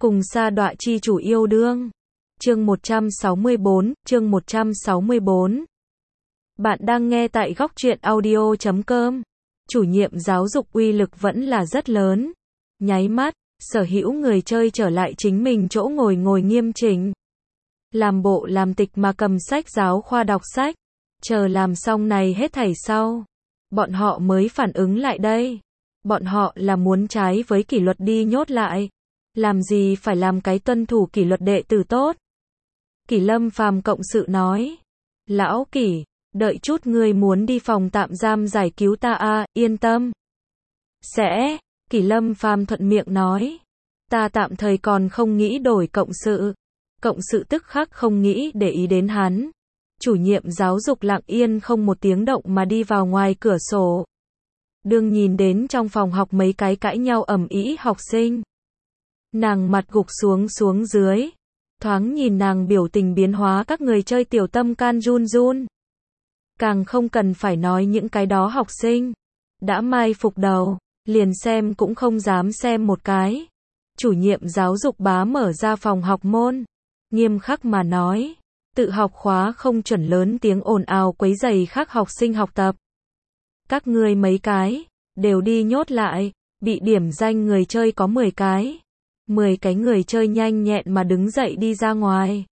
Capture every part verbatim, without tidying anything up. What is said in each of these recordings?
Cùng sa đọa chi chủ yêu đương. Chương một trăm sáu mươi bốn, chương một trăm sáu mươi bốn. Bạn đang nghe tại góc truyện audio chấm com. Chủ nhiệm giáo dục uy lực vẫn là rất lớn. Nháy mắt, sở hữu người chơi trở lại chính mình chỗ ngồi ngồi nghiêm chỉnh. Làm bộ làm tịch mà cầm sách giáo khoa đọc sách. Chờ làm xong này hết thảy sau. Bọn họ mới phản ứng lại đây. Bọn họ là muốn trái với kỷ luật đi nhốt lại. Làm gì phải làm cái tuân thủ kỷ luật đệ tử tốt. Kỷ Lâm Phàm cộng sự nói. Lão Kỷ, đợi chút ngươi muốn đi phòng tạm giam giải cứu ta a, yên tâm. Sẽ, Kỷ Lâm Phàm thuận miệng nói. Ta tạm thời còn không nghĩ đổi cộng sự. Cộng sự tức khắc không nghĩ để ý đến hắn. Chủ nhiệm giáo dục lặng yên không một tiếng động mà đi vào ngoài cửa sổ. Đương nhìn đến trong phòng học mấy cái cãi nhau ầm ĩ học sinh. Nàng mặt gục xuống xuống dưới. Thoáng nhìn nàng biểu tình biến hóa các người chơi tiểu tâm can run run. Càng không cần phải nói những cái đó học sinh. Đã mai phục đầu, liền xem cũng không dám xem một cái. Chủ nhiệm giáo dục bá mở ra phòng học môn. Nghiêm khắc mà nói. Tự học khóa không chuẩn lớn tiếng ồn ào quấy rầy khác học sinh học tập. Các ngươi mấy cái, đều đi nhốt lại. Bị điểm danh người chơi có mười cái. mười cái người chơi nhanh nhẹn mà đứng dậy đi ra ngoài.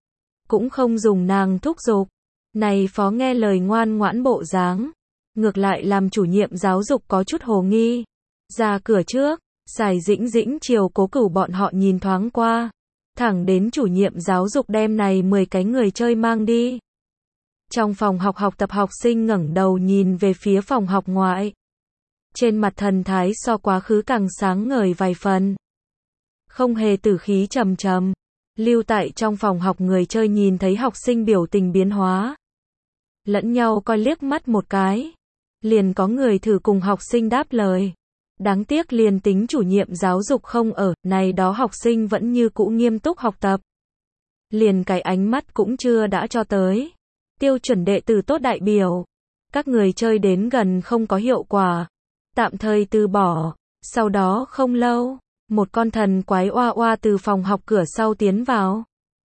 Cũng không dùng nàng thúc giục. Này phó nghe lời ngoan ngoãn bộ dáng. Ngược lại làm chủ nhiệm giáo dục có chút hồ nghi. Ra cửa trước, Sài Dĩnh Dĩnh chiều Cố Cửu bọn họ nhìn thoáng qua. Thẳng đến chủ nhiệm giáo dục đem này mười cái người chơi mang đi. Trong phòng học học tập học sinh ngẩng đầu nhìn về phía phòng học ngoại. Trên mặt thần thái so quá khứ càng sáng ngời vài phần. Không hề tử khí trầm trầm. Lưu tại trong phòng học người chơi nhìn thấy học sinh biểu tình biến hóa. Lẫn nhau coi liếc mắt một cái. Liền có người thử cùng học sinh đáp lời. Đáng tiếc liền tính chủ nhiệm giáo dục không ở, này đó học sinh vẫn như cũ nghiêm túc học tập. Liền cái ánh mắt cũng chưa đã cho tới. Tiêu chuẩn đệ tử tốt đại biểu. Các người chơi đến gần không có hiệu quả. Tạm thời từ bỏ. Sau đó không lâu. Một con thần quái oa oa từ phòng học cửa sau tiến vào.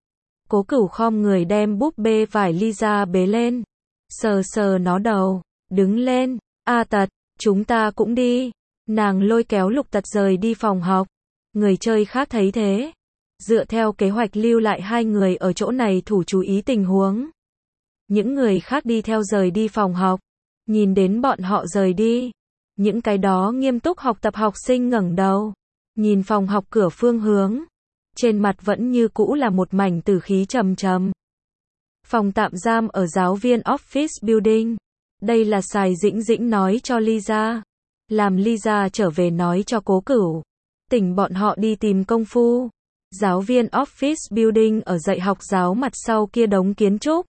Cố Cửu khom người đem búp bê vải Lisa bế lên. Sờ sờ nó đầu. Đứng lên. A Tật, chúng ta cũng đi. Nàng lôi kéo Lục Tật rời đi phòng học. Người chơi khác thấy thế. Dựa theo kế hoạch lưu lại hai người ở chỗ này thủ chú ý tình huống. Những người khác đi theo rời đi phòng học. Nhìn đến bọn họ rời đi. Những cái đó nghiêm túc học tập học sinh ngẩng đầu. Nhìn phòng học cửa phương hướng. Trên mặt vẫn như cũ là một mảnh tử khí trầm trầm. Phòng tạm giam ở giáo viên office building. Đây là Sài Dĩnh Dĩnh nói cho Lisa. Làm Lisa trở về nói cho Cố Cửu. Tỉnh bọn họ đi tìm công phu. Giáo viên office building ở dạy học giáo mặt sau kia đống kiến trúc.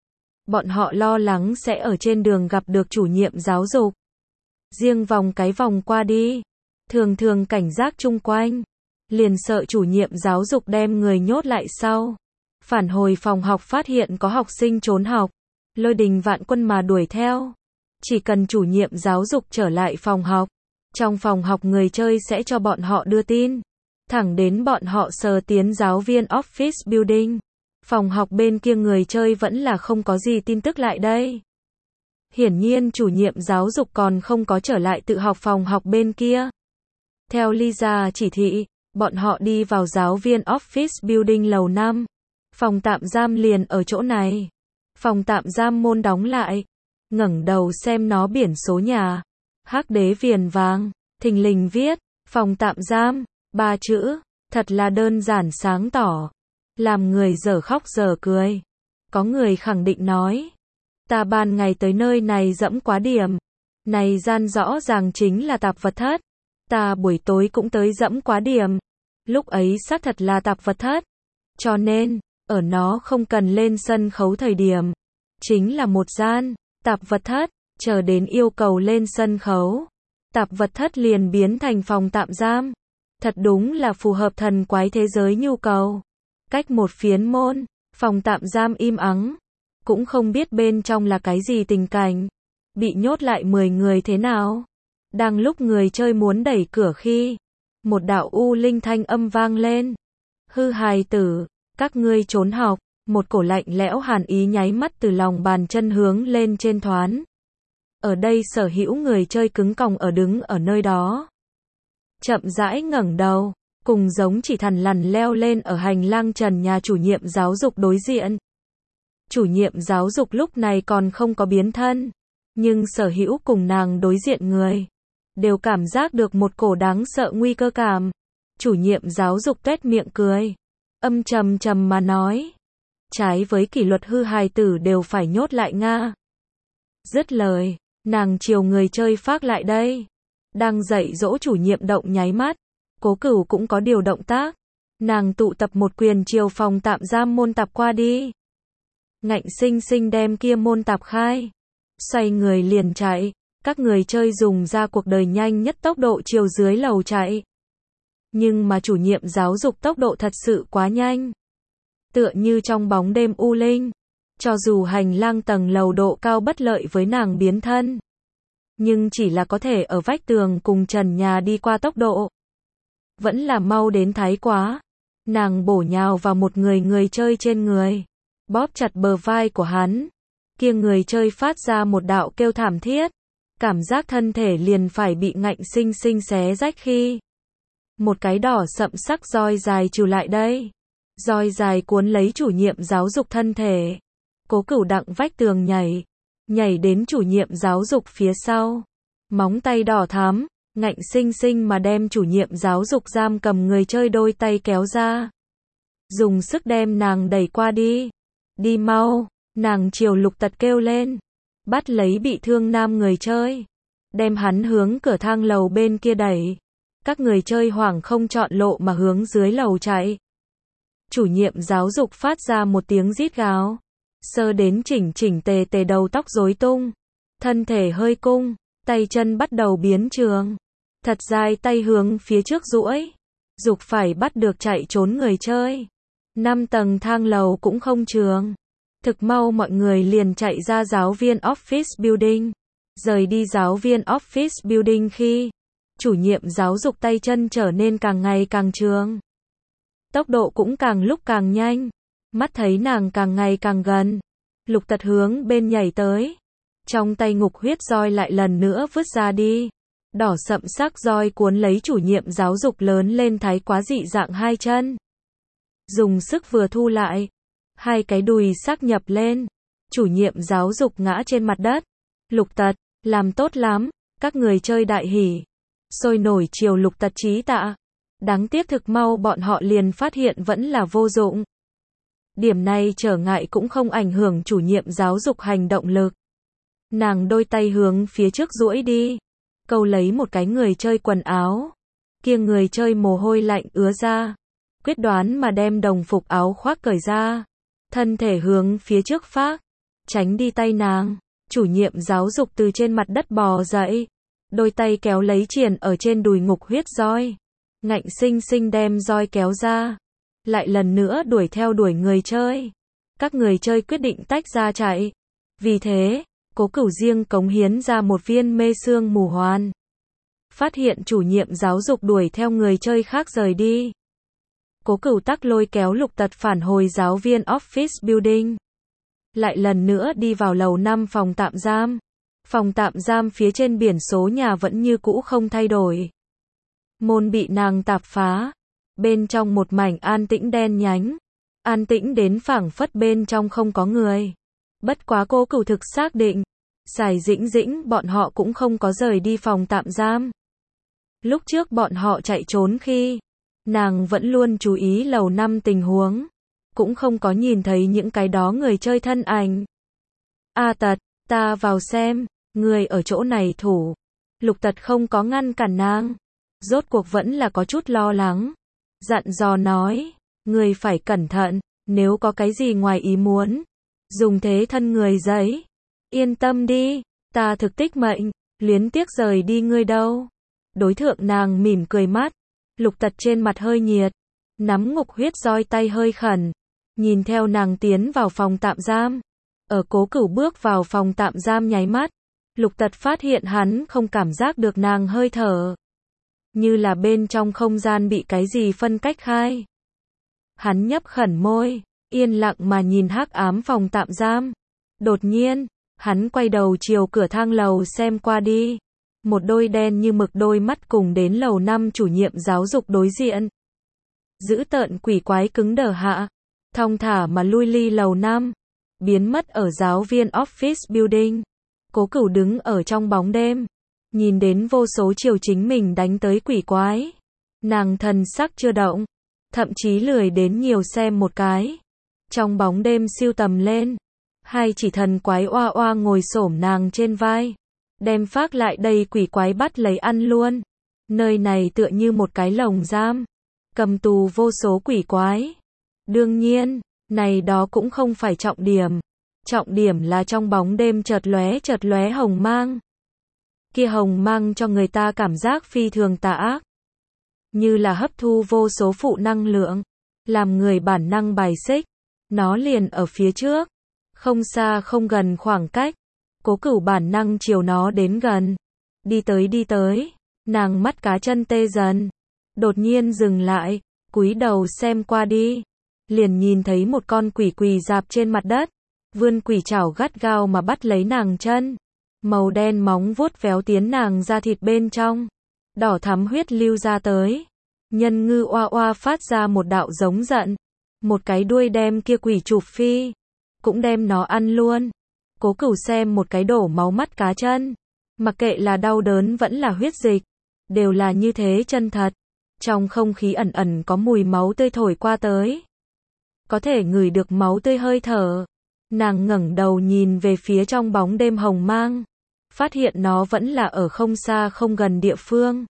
Bọn họ lo lắng sẽ ở trên đường gặp được chủ nhiệm giáo dục. Riêng vòng cái vòng qua đi. Thường thường cảnh giác chung quanh. Liền sợ chủ nhiệm giáo dục đem người nhốt lại sau. Phản hồi phòng học phát hiện có học sinh trốn học. Lôi đình vạn quân mà đuổi theo. Chỉ cần chủ nhiệm giáo dục trở lại phòng học. Trong phòng học người chơi sẽ cho bọn họ đưa tin. Thẳng đến bọn họ sờ tiến giáo viên office building. Phòng học bên kia người chơi vẫn là không có gì tin tức lại đây. Hiển nhiên chủ nhiệm giáo dục còn không có trở lại tự học phòng học bên kia. Theo Lisa chỉ thị, bọn họ đi vào giáo viên office building lầu năm. Phòng tạm giam liền ở chỗ này. Phòng tạm giam môn đóng lại. Ngẩng đầu xem nó biển số nhà. Hắc đế viền vàng, thình lình viết, phòng tạm giam, ba chữ, thật là đơn giản sáng tỏ. Làm người dở khóc dở cười. Có người khẳng định nói. Ta ban ngày tới nơi này dẫm quá điểm. Này gian rõ ràng chính là tạp vật thất. Ta buổi tối cũng tới dẫm quá điểm. Lúc ấy xác thật là tạp vật thất. Cho nên, ở nó không cần lên sân khấu thời điểm. Chính là một gian, tạp vật thất, chờ đến yêu cầu lên sân khấu. Tạp vật thất liền biến thành phòng tạm giam. Thật đúng là phù hợp thần quái thế giới nhu cầu. Cách một phiến môn, phòng tạm giam im ắng. Cũng không biết bên trong là cái gì tình cảnh. Bị nhốt lại mười người thế nào. Đang lúc người chơi muốn đẩy cửa khi. Một đạo u linh thanh âm vang lên. Hư hài tử, các ngươi trốn học, một cổ lạnh lẽo hàn ý nháy mắt từ lòng bàn chân hướng lên trên thoán. Ở đây sở hữu người chơi cứng còng ở đứng ở nơi đó. Chậm rãi ngẩng đầu, cùng giống chỉ thằn lằn leo lên ở hành lang trần nhà chủ nhiệm giáo dục đối diện. Chủ nhiệm giáo dục lúc này còn không có biến thân, nhưng sở hữu cùng nàng đối diện người đều cảm giác được một cổ đáng sợ nguy cơ cảm. Chủ nhiệm giáo dục tuét miệng cười, âm trầm trầm mà nói, trái với kỷ luật hư hài tử đều phải nhốt lại nga. Dứt lời, nàng chiều người chơi phác lại đây. Đang dạy dỗ chủ nhiệm động nháy mắt, Cố Cửu cũng có điều động tác. Nàng tụ tập một quyền chiều phòng tạm giam môn tạp qua đi. Ngạnh sinh sinh đem kia môn tạp khai. Xoay người liền chạy, các người chơi dùng ra cuộc đời nhanh nhất tốc độ chiều dưới lầu chạy. Nhưng mà chủ nhiệm giáo dục tốc độ thật sự quá nhanh. Tựa như trong bóng đêm u linh. Cho dù hành lang tầng lầu độ cao bất lợi với nàng biến thân, nhưng chỉ là có thể ở vách tường cùng trần nhà đi qua tốc độ. Vẫn là mau đến thái quá. Nàng bổ nhào vào một người người chơi trên người, bóp chặt bờ vai của hắn. Kia người chơi phát ra một đạo kêu thảm thiết. Cảm giác thân thể liền phải bị ngạnh sinh sinh xé rách khi một cái đỏ sậm sắc roi dài trừ lại đây. Roi dài cuốn lấy chủ nhiệm giáo dục thân thể. Cố Cửu đặng vách tường nhảy, nhảy đến chủ nhiệm giáo dục phía sau. Móng tay đỏ thắm, ngạnh sinh sinh mà đem chủ nhiệm giáo dục giam cầm người chơi đôi tay kéo ra. Dùng sức đem nàng đẩy qua đi. Đi mau, nàng chiều Lục Tật kêu lên. Bắt lấy bị thương nam người chơi. Đem hắn hướng cửa thang lầu bên kia đẩy. Các người chơi hoảng không chọn lộ mà hướng dưới lầu chạy. Chủ nhiệm giáo dục phát ra một tiếng rít gào. Sơ đến chỉnh chỉnh tề tề đầu tóc rối tung. Thân thể hơi cung, tay chân bắt đầu biến trường. Thật dài tay hướng phía trước duỗi. Dục phải bắt được chạy trốn người chơi. Năm tầng thang lầu cũng không trường. Thực mau mọi người liền chạy ra giáo viên office building. Rời đi giáo viên office building khi chủ nhiệm giáo dục tay chân trở nên càng ngày càng trường. Tốc độ cũng càng lúc càng nhanh. Mắt thấy nàng càng ngày càng gần. Lục Tật hướng bên nhảy tới. Trong tay ngục huyết roi lại lần nữa vứt ra đi. Đỏ sậm sắc roi cuốn lấy chủ nhiệm giáo dục lớn lên thái quá dị dạng hai chân. Dùng sức vừa thu lại. Hai cái đùi sắc nhập lên. Chủ nhiệm giáo dục ngã trên mặt đất. Lục Tật, làm tốt lắm. Các người chơi đại hỉ. Sôi nổi chiều Lục Tật chí tạ. Đáng tiếc thực mau bọn họ liền phát hiện vẫn là vô dụng. Điểm này trở ngại cũng không ảnh hưởng chủ nhiệm giáo dục hành động lực. Nàng đôi tay hướng phía trước duỗi đi. Câu lấy một cái người chơi quần áo. Kia người chơi mồ hôi lạnh ứa ra. Quyết đoán mà đem đồng phục áo khoác cởi ra. Thân thể hướng phía trước phác. Tránh đi tay nàng. Chủ nhiệm giáo dục từ trên mặt đất bò dậy. Đôi tay kéo lấy triền ở trên đùi ngục huyết roi. Ngạnh sinh sinh đem roi kéo ra. Lại lần nữa đuổi theo đuổi người chơi. Các người chơi quyết định tách ra chạy. Vì thế, Cố Cửu riêng cống hiến ra một viên mê sương mù hoàn. Phát hiện chủ nhiệm giáo dục đuổi theo người chơi khác rời đi. Cố Cửu tắc lôi kéo Lục Tật phản hồi giáo viên office building. Lại lần nữa đi vào lầu năm phòng tạm giam. Phòng tạm giam phía trên biển số nhà vẫn như cũ không thay đổi. Môn bị nàng tạp phá. Bên trong một mảnh an tĩnh đen nhánh. An tĩnh đến phảng phất bên trong không có người. Bất quá Cố Cửu thực xác định. Sài Dĩnh Dĩnh bọn họ cũng không có rời đi phòng tạm giam. Lúc trước bọn họ chạy trốn khi nàng vẫn luôn chú ý lầu năm tình huống. Cũng không có nhìn thấy những cái đó người chơi thân ảnh. A Tật, ta vào xem. Người ở chỗ này thủ. Lục Tật không có ngăn cản nàng. Rốt cuộc vẫn là có chút lo lắng. Dặn dò nói, người phải cẩn thận, nếu có cái gì ngoài ý muốn. Dùng thế thân người giấy. Yên tâm đi, ta thực tích mệnh, luyến tiếc rời đi ngươi đâu. Đối thượng nàng mỉm cười mắt. Lục Tật trên mặt hơi nhiệt. Nắm ngục huyết roi tay hơi khẩn. Nhìn theo nàng tiến vào phòng tạm giam. Ở Cố Cửu bước vào phòng tạm giam nháy mắt. Lục Tật phát hiện hắn không cảm giác được nàng hơi thở. Như là bên trong không gian bị cái gì phân cách khai. Hắn nhấp khẩn môi, yên lặng mà nhìn hắc ám phòng tạm giam. Đột nhiên, hắn quay đầu chiều cửa thang lầu xem qua đi. Một đôi đen như mực đôi mắt cùng đến lầu năm chủ nhiệm giáo dục đối diện. Dữ tợn quỷ quái cứng đờ hạ, thong thả mà lui ly lầu năm, biến mất ở giáo viên office building. Cố Cửu đứng ở trong bóng đêm, nhìn đến vô số chiều chính mình đánh tới quỷ quái. Nàng thần sắc chưa động, thậm chí lười đến nhiều xem một cái. Trong bóng đêm siêu tầm lên, hai chỉ thần quái oa oa ngồi xổm nàng trên vai, đem phác lại đây quỷ quái bắt lấy ăn luôn. Nơi này tựa như một cái lồng giam, cầm tù vô số quỷ quái. Đương nhiên, này đó cũng không phải trọng điểm. Trọng điểm là trong bóng đêm chợt lóe chợt lóe hồng mang. Kia hồng mang cho người ta cảm giác phi thường tà ác, như là hấp thu vô số phụ năng lượng, làm người bản năng bài xích. Nó liền ở phía trước, không xa không gần khoảng cách. Cố Cửu bản năng chiều nó đến gần. Đi tới đi tới, nàng mắt cá chân tê dần. Đột nhiên dừng lại, cúi đầu xem qua đi. Liền nhìn thấy một con quỷ quỳ dạp trên mặt đất, vươn quỷ chảo gắt gao mà bắt lấy nàng chân. Màu đen móng vuốt véo tiến nàng da thịt bên trong. Đỏ thắm huyết lưu ra tới. Nhân ngư oa oa phát ra một đạo giống giận. Một cái đuôi đem kia quỷ chụp phi, cũng đem nó ăn luôn. Cố Cửu xem một cái đổ máu mắt cá chân. Mặc kệ là đau đớn vẫn là huyết dịch, đều là như thế chân thật. Trong không khí ẩn ẩn có mùi máu tươi thổi qua tới. Có thể ngửi được máu tươi hơi thở. Nàng ngẩng đầu nhìn về phía trong bóng đêm hồng mang, phát hiện nó vẫn là ở không xa không gần địa phương.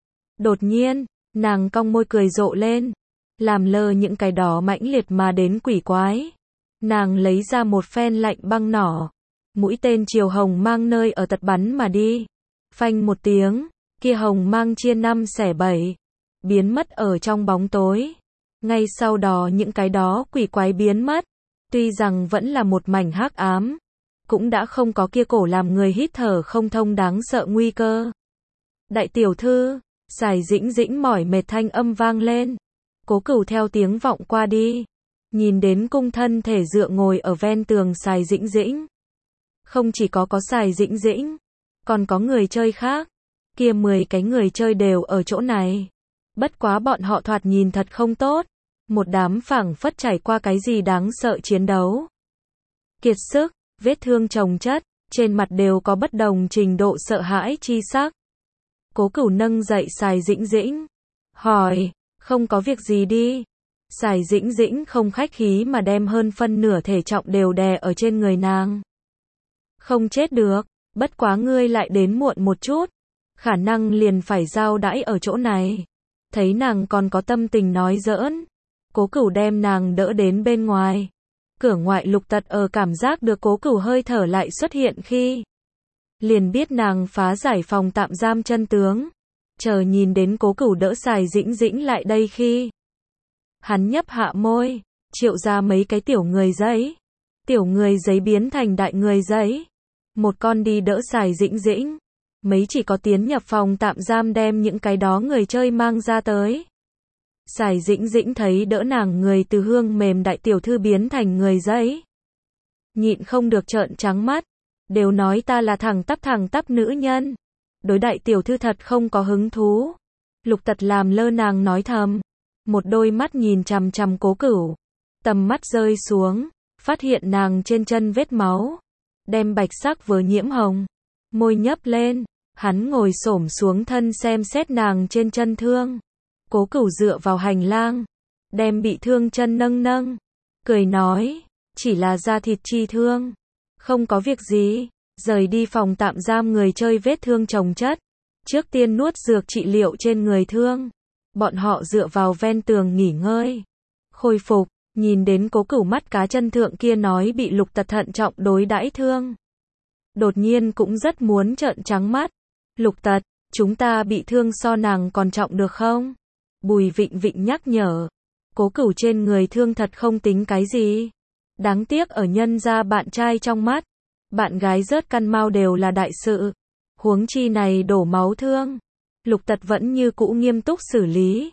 Đột nhiên, nàng cong môi cười rộ lên, làm lơ những cái đó mãnh liệt mà đến quỷ quái. Nàng lấy ra một phen lạnh băng nỏ, mũi tên chiều hồng mang nơi ở tật bắn mà đi. Phanh một tiếng, kia hồng mang chia năm xẻ bảy, biến mất ở trong bóng tối. Ngay sau đó những cái đó quỷ quái biến mất, tuy rằng vẫn là một mảnh hắc ám, cũng đã không có kia cổ làm người hít thở không thông đáng sợ nguy cơ. Đại tiểu thư, Sài Dĩnh Dĩnh mỏi mệt thanh âm vang lên. Cố Cửu theo tiếng vọng qua đi, nhìn đến cung thân thể dựa ngồi ở ven tường Sài Dĩnh Dĩnh. Không chỉ có có Sài Dĩnh Dĩnh, còn có người chơi khác. Kia mười cái người chơi đều ở chỗ này. Bất quá bọn họ thoạt nhìn thật không tốt. Một đám phảng phất trải qua cái gì đáng sợ chiến đấu. Kiệt sức, vết thương chồng chất, trên mặt đều có bất đồng trình độ sợ hãi chi sắc. Cố Cửu nâng dậy Sài Dĩnh Dĩnh, hỏi, không có việc gì đi. Sài Dĩnh Dĩnh không khách khí mà đem hơn phân nửa thể trọng đều đè ở trên người nàng. Không chết được, bất quá ngươi lại đến muộn một chút, khả năng liền phải giao đãi ở chỗ này. Thấy nàng còn có tâm tình nói giỡn, Cố Cửu đem nàng đỡ đến bên ngoài. Cửa ngoại Lục Tật ở cảm giác được Cố Cửu hơi thở lại xuất hiện khi, liền biết nàng phá giải phòng tạm giam chân tướng. Chờ nhìn đến Cố Cửu đỡ Sài Dĩnh Dĩnh lại đây khi, hắn nhấp hạ môi, triệu ra mấy cái tiểu người giấy. Tiểu người giấy biến thành đại người giấy. Một con đi đỡ Sài Dĩnh Dĩnh, mấy chỉ có tiến nhập phòng tạm giam đem những cái đó người chơi mang ra tới. Sài Dĩnh Dĩnh thấy đỡ nàng người từ hương mềm đại tiểu thư biến thành người giấy, nhịn không được trợn trắng mắt. Đều nói ta là thẳng tắp thẳng tắp nữ nhân, đối đại tiểu thư thật không có hứng thú. Lục Tật làm lơ nàng nói thầm, một đôi mắt nhìn chằm chằm Cố Cửu. Tầm mắt rơi xuống, phát hiện nàng trên chân vết máu, đem bạch sắc vừa nhiễm hồng. Môi nhấp lên, hắn ngồi xổm xuống thân xem xét nàng trên chân thương. Cố Cửu dựa vào hành lang, đem bị thương chân nâng nâng, cười nói, chỉ là da thịt chi thương, không có việc gì. Rời đi phòng tạm giam người chơi vết thương chồng chất, trước tiên nuốt dược trị liệu trên người thương. Bọn họ dựa vào ven tường nghỉ ngơi, khôi phục. Nhìn đến Cố Cửu mắt cá chân thượng kia nói bị Lục Tật thận trọng đối đãi thương, đột nhiên cũng rất muốn trợn trắng mắt. Lục Tật, chúng ta bị thương so nàng còn trọng được không? Bùi Vịnh Vịnh nhắc nhở. Cố Cửu trên người thương thật không tính cái gì. Đáng tiếc ở nhân gia bạn trai trong mắt, bạn gái rớt căn mao đều là đại sự. Huống chi này đổ máu thương. Lục Tật vẫn như cũ nghiêm túc xử lý.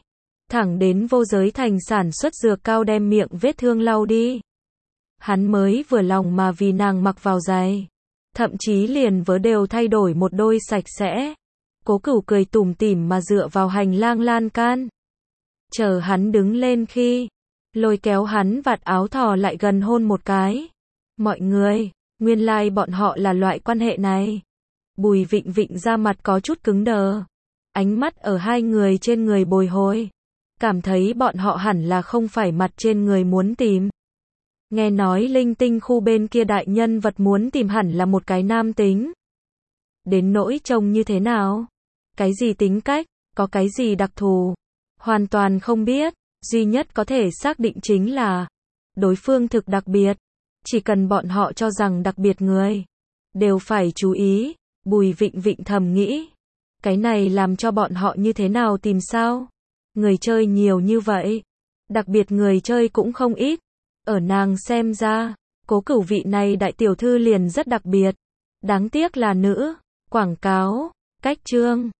thẳng đến vô giới thành sản xuất dược cao đem miệng vết thương lau đi. Hắn mới vừa lòng mà vì nàng mặc vào giày. Thậm chí liền vớ đều thay đổi một đôi sạch sẽ. Cố Cửu cười tủm tỉm mà dựa vào hành lang lan can. Chờ hắn đứng lên khi, lôi kéo hắn vạt áo thò lại gần hôn một cái. Mọi người, nguyên lai like bọn họ là loại quan hệ này. Bùi Vịnh Vịnh ra mặt có chút cứng đờ. Ánh mắt ở hai người trên người bồi hồi. Cảm thấy bọn họ hẳn là không phải mặt trên người muốn tìm. Nghe nói linh tinh khu bên kia đại nhân vật muốn tìm hẳn là một cái nam tính. Đến nỗi trông như thế nào? Cái gì tính cách? Có cái gì đặc thù? Hoàn toàn không biết. Duy nhất có thể xác định chính là đối phương thực đặc biệt. Chỉ cần bọn họ cho rằng đặc biệt người đều phải chú ý. Bùi Vịnh Vịnh thầm nghĩ. Cái này làm cho bọn họ như thế nào tìm sao? Người chơi nhiều như vậy. Đặc biệt người chơi cũng không ít. Ở nàng xem ra, Cố Cửu vị này đại tiểu thư liền rất đặc biệt. Đáng tiếc là nữ. Quảng cáo, cách chương.